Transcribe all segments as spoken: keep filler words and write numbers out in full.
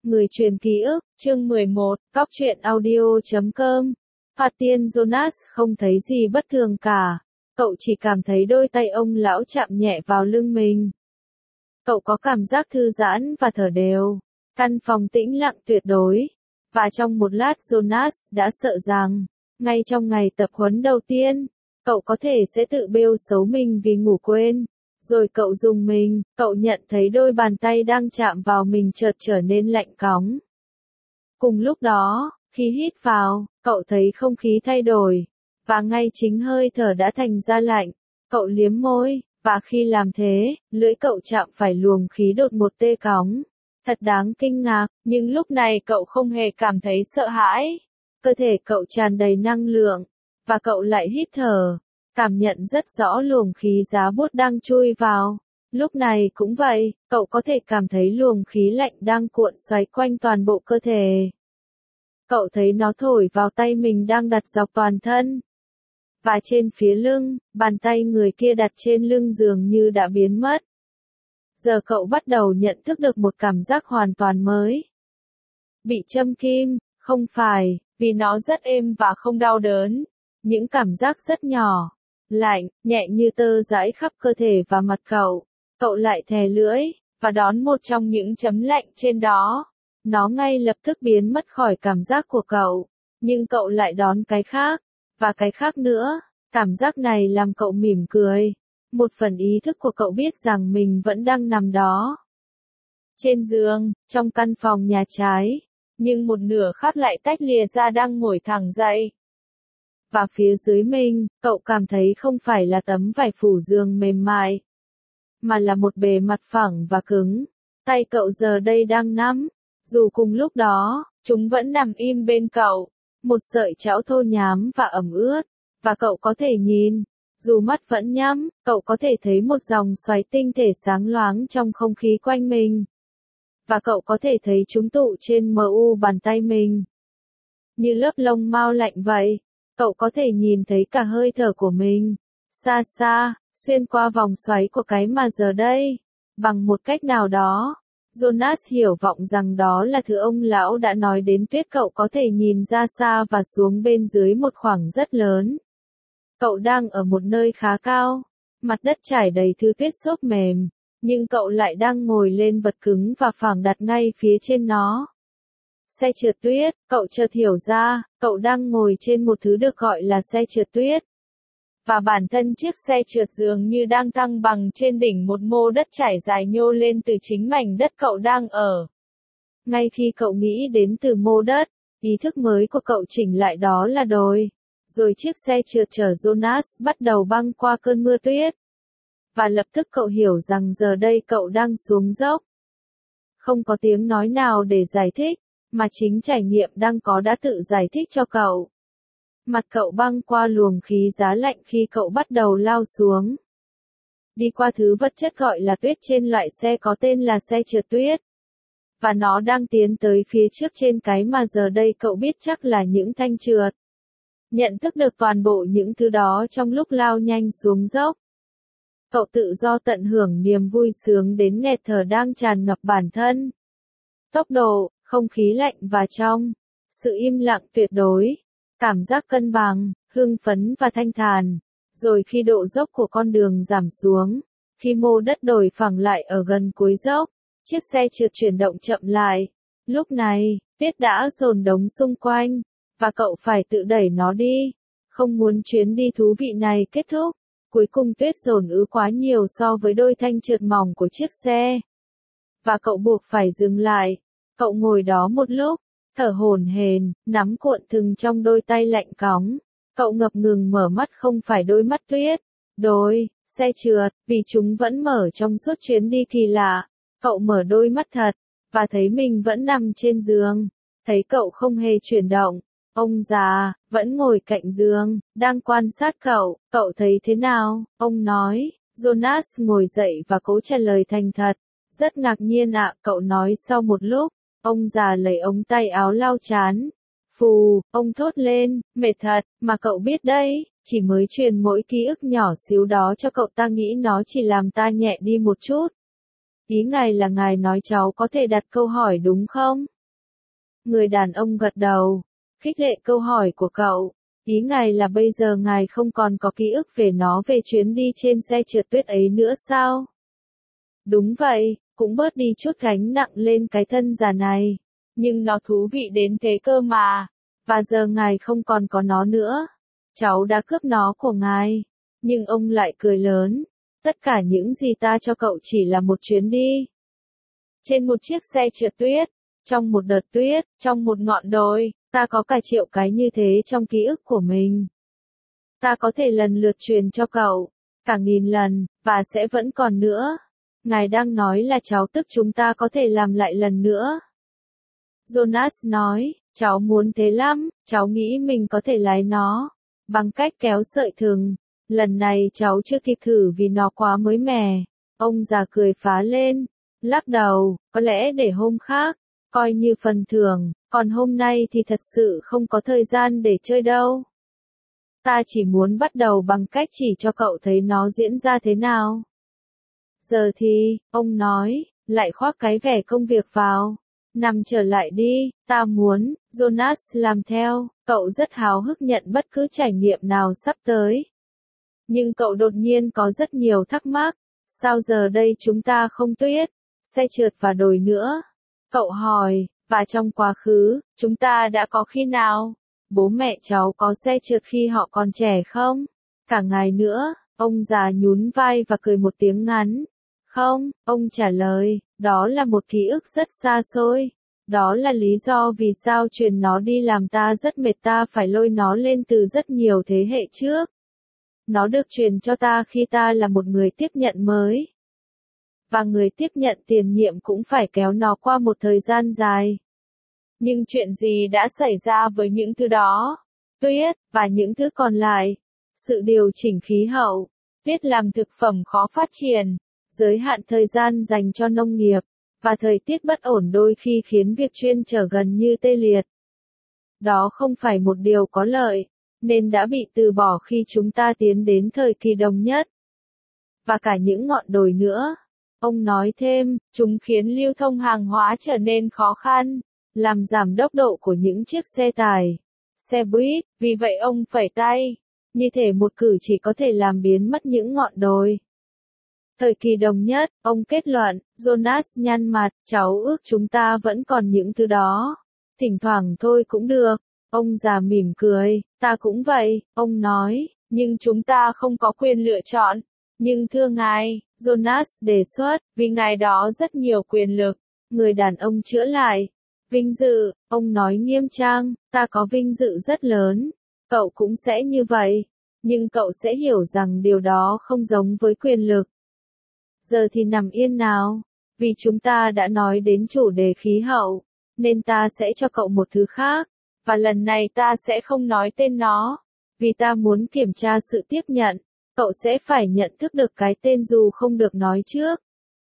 Người truyền ký ức, chương mười một, Cóc truyện audio chấm com. Phạt Tiên Jonas không thấy gì bất thường cả. Cậu chỉ cảm thấy đôi tay ông lão chạm nhẹ vào lưng mình. Cậu có cảm giác thư giãn và thở đều. Căn phòng tĩnh lặng tuyệt đối. Và trong một lát Jonas đã sợ rằng, ngay trong ngày tập huấn đầu tiên, cậu có thể sẽ tự bêu xấu mình vì ngủ quên. Rồi cậu dùng mình, cậu nhận thấy đôi bàn tay đang chạm vào mình chợt trở nên lạnh cóng. Cùng lúc đó, khi hít vào, cậu thấy không khí thay đổi, và ngay chính hơi thở đã thành ra lạnh. Cậu liếm môi, và khi làm thế, lưỡi cậu chạm phải luồng khí đột ngột tê cóng. Thật đáng kinh ngạc, nhưng lúc này cậu không hề cảm thấy sợ hãi. Cơ thể cậu tràn đầy năng lượng, và cậu lại hít thở. Cảm nhận rất rõ luồng khí giá buốt đang chui vào. Lúc này cũng vậy, cậu có thể cảm thấy luồng khí lạnh đang cuộn xoáy quanh toàn bộ cơ thể. Cậu thấy nó thổi vào tay mình đang đặt dọc toàn thân. Và trên phía lưng, bàn tay người kia đặt trên lưng dường như đã biến mất. Giờ cậu bắt đầu nhận thức được một cảm giác hoàn toàn mới. Bị châm kim, không phải, vì nó rất êm và không đau đớn. Những cảm giác rất nhỏ, lạnh, nhẹ như tơ dãi khắp cơ thể và mặt cậu. Cậu lại thè lưỡi, và đón một trong những chấm lạnh trên đó. Nó ngay lập tức biến mất khỏi cảm giác của cậu. Nhưng cậu lại đón cái khác, và cái khác nữa. Cảm giác này làm cậu mỉm cười. Một phần ý thức của cậu biết rằng mình vẫn đang nằm đó. Trên giường, trong căn phòng nhà trái. Nhưng một nửa khác lại tách lìa ra đang ngồi thẳng dậy. Và phía dưới mình, cậu cảm thấy không phải là tấm vải phủ giường mềm mại, mà là một bề mặt phẳng và cứng. Tay cậu giờ đây đang nắm, dù cùng lúc đó, chúng vẫn nằm im bên cậu. Một sợi chảo thô nhám và ẩm ướt, và cậu có thể nhìn, dù mắt vẫn nhắm, cậu có thể thấy một dòng xoáy tinh thể sáng loáng trong không khí quanh mình. Và cậu có thể thấy chúng tụ trên mu bàn tay mình. Như lớp lông mao lạnh vậy. Cậu có thể nhìn thấy cả hơi thở của mình, xa xa, xuyên qua vòng xoáy của cái mà giờ đây. Bằng một cách nào đó, Jonas hiểu vọng rằng đó là thứ ông lão đã nói đến, tuyết cậu có thể nhìn ra xa và xuống bên dưới một khoảng rất lớn. Cậu đang ở một nơi khá cao, mặt đất trải đầy thứ tuyết xốp mềm, nhưng cậu lại đang ngồi lên vật cứng và phẳng đặt ngay phía trên nó. Xe trượt tuyết, cậu chợt hiểu ra, cậu đang ngồi trên một thứ được gọi là xe trượt tuyết. Và bản thân chiếc xe trượt dường như đang thăng bằng trên đỉnh một mô đất trải dài nhô lên từ chính mảnh đất cậu đang ở. Ngay khi cậu nghĩ đến từ mô đất, ý thức mới của cậu chỉnh lại đó là đồi. Rồi chiếc xe trượt chở Jonas bắt đầu băng qua cơn mưa tuyết. Và lập tức cậu hiểu rằng giờ đây cậu đang xuống dốc. Không có tiếng nói nào để giải thích, mà chính trải nghiệm đang có đã tự giải thích cho cậu. Mặt cậu băng qua luồng khí giá lạnh khi cậu bắt đầu lao xuống. Đi qua thứ vật chất gọi là tuyết trên loại xe có tên là xe trượt tuyết. Và nó đang tiến tới phía trước trên cái mà giờ đây cậu biết chắc là những thanh trượt. Nhận thức được toàn bộ những thứ đó trong lúc lao nhanh xuống dốc. Cậu tự do tận hưởng niềm vui sướng đến nghẹt thở đang tràn ngập bản thân. Tốc độ, không khí lạnh và trong, sự im lặng tuyệt đối, cảm giác cân bằng, hưng phấn và thanh thản. Rồi khi độ dốc của con đường giảm xuống, khi mô đất đồi phẳng lại ở gần cuối dốc, chiếc xe trượt chuyển động chậm lại. Lúc này, tuyết đã dồn đống xung quanh, và cậu phải tự đẩy nó đi. Không muốn chuyến đi thú vị này kết thúc. Cuối cùng tuyết dồn ứ quá nhiều so với đôi thanh trượt mỏng của chiếc xe. Và cậu buộc phải dừng lại. Cậu ngồi đó một lúc, thở hổn hển, nắm cuộn thừng trong đôi tay lạnh cóng. Cậu ngập ngừng mở mắt, không phải đôi mắt tuyết, đôi, xe trượt, vì chúng vẫn mở trong suốt chuyến đi kỳ lạ. Cậu mở đôi mắt thật, và thấy mình vẫn nằm trên giường. Thấy cậu không hề chuyển động. Ông già, vẫn ngồi cạnh giường, đang quan sát cậu. Cậu thấy thế nào? Ông nói. Jonas ngồi dậy và cố trả lời thành thật. Rất ngạc nhiên ạ, cậu nói sau một lúc. Ông già lấy ống tay áo lau chán. Phù, ông thốt lên, mệt thật, mà cậu biết đấy, chỉ mới truyền mỗi ký ức nhỏ xíu đó cho cậu, ta nghĩ nó chỉ làm ta nhẹ đi một chút. Ý ngài là ngài nói cháu có thể đặt câu hỏi đúng không? Người đàn ông gật đầu, khích lệ câu hỏi của cậu. Ý ngài là bây giờ ngài không còn có ký ức về nó về chuyến đi trên xe trượt tuyết ấy nữa sao? Đúng vậy, cũng bớt đi chút gánh nặng lên cái thân già này. Nhưng nó thú vị đến thế cơ mà. Và giờ ngài không còn có nó nữa. Cháu đã cướp nó của ngài. Nhưng ông lại cười lớn. Tất cả những gì ta cho cậu chỉ là một chuyến đi. Trên một chiếc xe trượt tuyết. Trong một đợt tuyết, trong một ngọn đồi, ta có cả triệu cái như thế trong ký ức của mình. Ta có thể lần lượt truyền cho cậu, cả nghìn lần, và sẽ vẫn còn nữa. Ngài đang nói là cháu tức chúng ta có thể làm lại lần nữa. Jonas nói, cháu muốn thế lắm, cháu nghĩ mình có thể lái nó, bằng cách kéo sợi thừng. Lần này cháu chưa kịp thử vì nó quá mới mẻ. Ông già cười phá lên, lắc đầu, có lẽ để hôm khác, coi như phần thưởng, còn hôm nay thì thật sự không có thời gian để chơi đâu. Ta chỉ muốn bắt đầu bằng cách chỉ cho cậu thấy nó diễn ra thế nào. Giờ thì, ông nói, lại khoác cái vẻ công việc vào. Nằm trở lại đi, ta muốn, Jonas làm theo, cậu rất háo hức nhận bất cứ trải nghiệm nào sắp tới. Nhưng cậu đột nhiên có rất nhiều thắc mắc, sao giờ đây chúng ta không tuyết, xe trượt và đồi nữa? Cậu hỏi, và trong quá khứ, chúng ta đã có khi nào? Bố mẹ cháu có xe trượt khi họ còn trẻ không? Cả ngày nữa, ông già nhún vai và cười một tiếng ngắn. Không, ông trả lời, đó là một ký ức rất xa xôi. Đó là lý do vì sao truyền nó đi làm ta rất mệt, ta phải lôi nó lên từ rất nhiều thế hệ trước. Nó được truyền cho ta khi ta là một người tiếp nhận mới. Và người tiếp nhận tiền nhiệm cũng phải kéo nó qua một thời gian dài. Nhưng chuyện gì đã xảy ra với những thứ đó? Tuyết, và những thứ còn lại. Sự điều chỉnh khí hậu. Tuyết làm thực phẩm khó phát triển. Giới hạn thời gian dành cho nông nghiệp. Và thời tiết bất ổn đôi khi khiến việc chuyên trở gần như tê liệt. Đó không phải một điều có lợi, nên đã bị từ bỏ khi chúng ta tiến đến thời kỳ đồng nhất. Và cả những ngọn đồi nữa. Ông nói thêm, chúng khiến lưu thông hàng hóa trở nên khó khăn, làm giảm tốc độ của những chiếc xe tải, xe buýt, vì vậy ông phẩy tay, như thể một cử chỉ có thể làm biến mất những ngọn đồi. Thời kỳ đồng nhất, ông kết luận, Jonas nhăn mặt, cháu ước chúng ta vẫn còn những thứ đó. Thỉnh thoảng thôi cũng được. Ông già mỉm cười, ta cũng vậy, ông nói, nhưng chúng ta không có quyền lựa chọn. Nhưng thưa ngài, Jonas đề xuất, vì ngài đó rất nhiều quyền lực. Người đàn ông chữa lại. Vinh dự, ông nói nghiêm trang, ta có vinh dự rất lớn. Cậu cũng sẽ như vậy. Nhưng cậu sẽ hiểu rằng điều đó không giống với quyền lực. Giờ thì nằm yên nào. Vì chúng ta đã nói đến chủ đề khí hậu, nên ta sẽ cho cậu một thứ khác. Và lần này ta sẽ không nói tên nó. Vì ta muốn kiểm tra sự tiếp nhận. Cậu sẽ phải nhận thức được cái tên dù không được nói trước.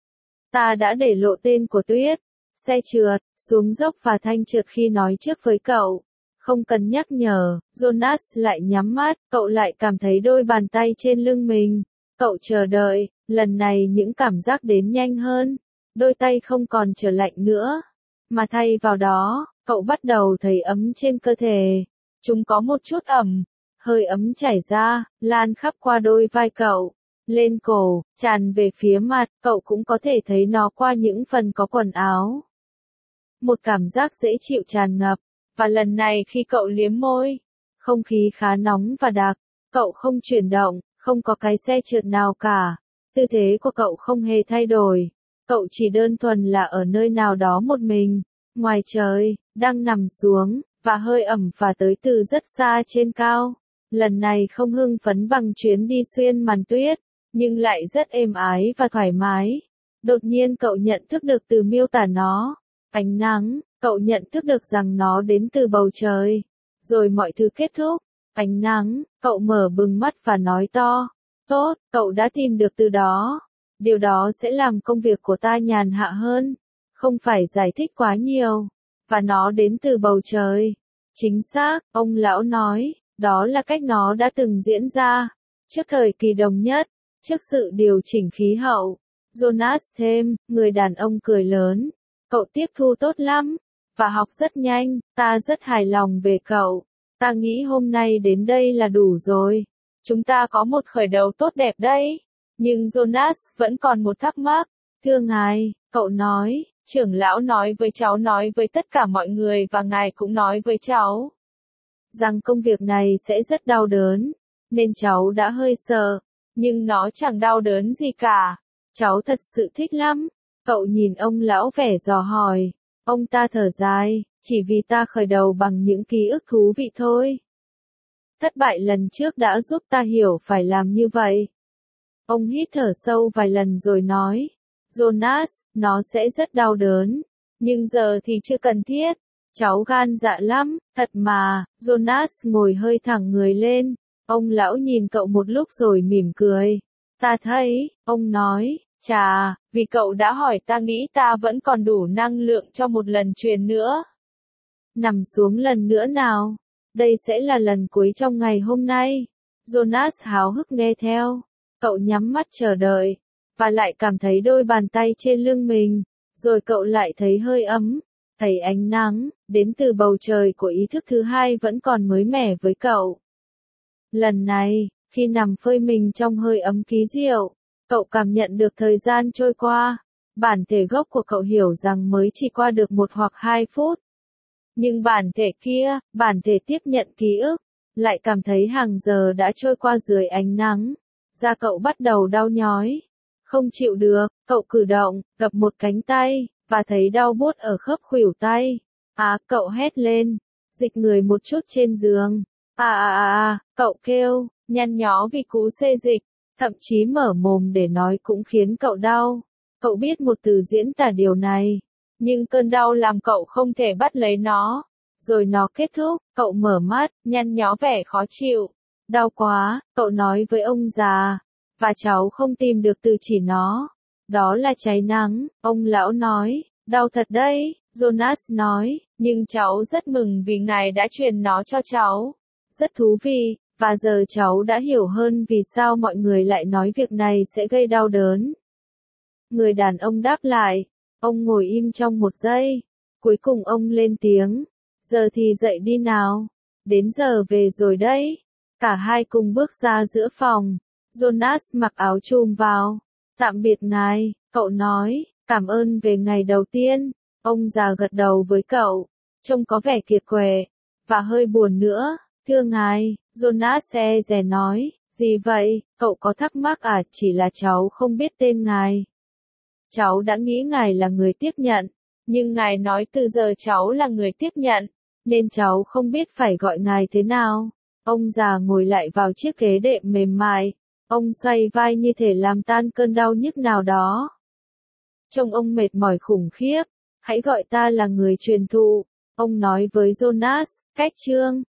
Ta đã để lộ tên của tuyết, xe trượt, xuống dốc và thanh trượt khi nói trước với cậu. Không cần nhắc nhở, Jonas lại nhắm mắt, cậu lại cảm thấy đôi bàn tay trên lưng mình. Cậu chờ đợi, lần này những cảm giác đến nhanh hơn. Đôi tay không còn trở lạnh nữa. Mà thay vào đó, cậu bắt đầu thấy ấm trên cơ thể. Chúng có một chút ẩm. Hơi ấm chảy ra, lan khắp qua đôi vai cậu, lên cổ, tràn về phía mặt, cậu cũng có thể thấy nó qua những phần có quần áo. Một cảm giác dễ chịu tràn ngập, và lần này khi cậu liếm môi, không khí khá nóng và đặc, cậu không chuyển động, không có cái xe trượt nào cả, tư thế của cậu không hề thay đổi, cậu chỉ đơn thuần là ở nơi nào đó một mình, ngoài trời, đang nằm xuống, và hơi ẩm phả tới từ rất xa trên cao. Lần này không hưng phấn bằng chuyến đi xuyên màn tuyết, nhưng lại rất êm ái và thoải mái. Đột nhiên cậu nhận thức được từ miêu tả nó. Ánh nắng, cậu nhận thức được rằng nó đến từ bầu trời. Rồi mọi thứ kết thúc. Ánh nắng, cậu mở bừng mắt và nói to. Tốt, cậu đã tìm được từ đó. Điều đó sẽ làm công việc của ta nhàn hạ hơn. Không phải giải thích quá nhiều. Và nó đến từ bầu trời. Chính xác, ông lão nói. Đó là cách nó đã từng diễn ra. Trước thời kỳ đồng nhất. Trước sự điều chỉnh khí hậu. Jonas thêm, người đàn ông cười lớn. Cậu tiếp thu tốt lắm. và học rất nhanh, ta rất hài lòng về cậu. Ta nghĩ hôm nay đến đây là đủ rồi. Chúng ta có một khởi đầu tốt đẹp đấy. Nhưng Jonas vẫn còn một thắc mắc. Thưa ngài, cậu nói, trưởng lão nói với cháu nói với tất cả mọi người và ngài cũng nói với cháu rằng công việc này sẽ rất đau đớn, nên cháu đã hơi sợ, nhưng nó chẳng đau đớn gì cả. Cháu thật sự thích lắm. Cậu nhìn ông lão vẻ dò hỏi. Ông ta thở dài, chỉ vì ta khởi đầu bằng những ký ức thú vị thôi. Thất bại lần trước đã giúp ta hiểu phải làm như vậy. Ông hít thở sâu vài lần rồi nói, Jonas, nó sẽ rất đau đớn, nhưng giờ thì chưa cần thiết. Cháu gan dạ lắm, thật mà. Jonas ngồi hơi thẳng người lên. Ông lão nhìn cậu một lúc rồi mỉm cười. Ta thấy, ông nói, chà, vì cậu đã hỏi ta nghĩ ta vẫn còn đủ năng lượng cho một lần truyền nữa. Nằm xuống lần nữa nào. Đây sẽ là lần cuối trong ngày hôm nay. Jonas háo hức nghe theo. Cậu nhắm mắt chờ đợi, và lại cảm thấy đôi bàn tay trên lưng mình. Rồi cậu lại thấy hơi ấm, thấy ánh nắng, đến từ bầu trời của ý thức thứ hai vẫn còn mới mẻ với cậu. Lần này, khi nằm phơi mình trong hơi ấm kỳ diệu, cậu cảm nhận được thời gian trôi qua. Bản thể gốc của cậu hiểu rằng mới chỉ qua được một hoặc hai phút. Nhưng bản thể kia, bản thể tiếp nhận ký ức, lại cảm thấy hàng giờ đã trôi qua dưới ánh nắng. Da cậu bắt đầu đau nhói. Không chịu được, cậu cử động, gập một cánh tay, và thấy đau buốt ở khớp khuỷu tay. À, cậu hét lên, dịch người một chút trên giường. À à à à, cậu kêu, nhăn nhó vì cú xê dịch, thậm chí mở mồm để nói cũng khiến cậu đau. Cậu biết một từ diễn tả điều này, nhưng cơn đau làm cậu không thể bắt lấy nó. Rồi nó kết thúc, cậu mở mắt, nhăn nhó vẻ khó chịu. Đau quá, cậu nói với ông già, và cháu không tìm được từ chỉ nó. Đó là cháy nắng, ông lão nói, đau thật đấy, Jonas nói, nhưng cháu rất mừng vì ngài đã truyền nó cho cháu. Rất thú vị, và giờ cháu đã hiểu hơn vì sao mọi người lại nói việc này sẽ gây đau đớn. Người đàn ông đáp lại, ông ngồi im trong một giây, cuối cùng ông lên tiếng, giờ thì dậy đi nào, đến giờ về rồi đấy. Cả hai cùng bước ra giữa phòng. Jonas mặc áo chùm vào. Tạm biệt ngài, cậu nói, cảm ơn về ngày đầu tiên. Ông già gật đầu với cậu, trông có vẻ kiệt quệ, và hơi buồn nữa. Thưa ngài, Jonas e dè nói, gì vậy, cậu có thắc mắc à, chỉ là cháu không biết tên ngài. Cháu đã nghĩ ngài là người tiếp nhận, nhưng ngài nói từ giờ cháu là người tiếp nhận, nên cháu không biết phải gọi ngài thế nào. Ông già ngồi lại vào chiếc ghế đệm mềm mại. Ông xoay vai như thể làm tan cơn đau nhức nào đó. Trông ông mệt mỏi khủng khiếp. Hãy gọi ta là người truyền thụ. Ông nói với Jonas, cách chương.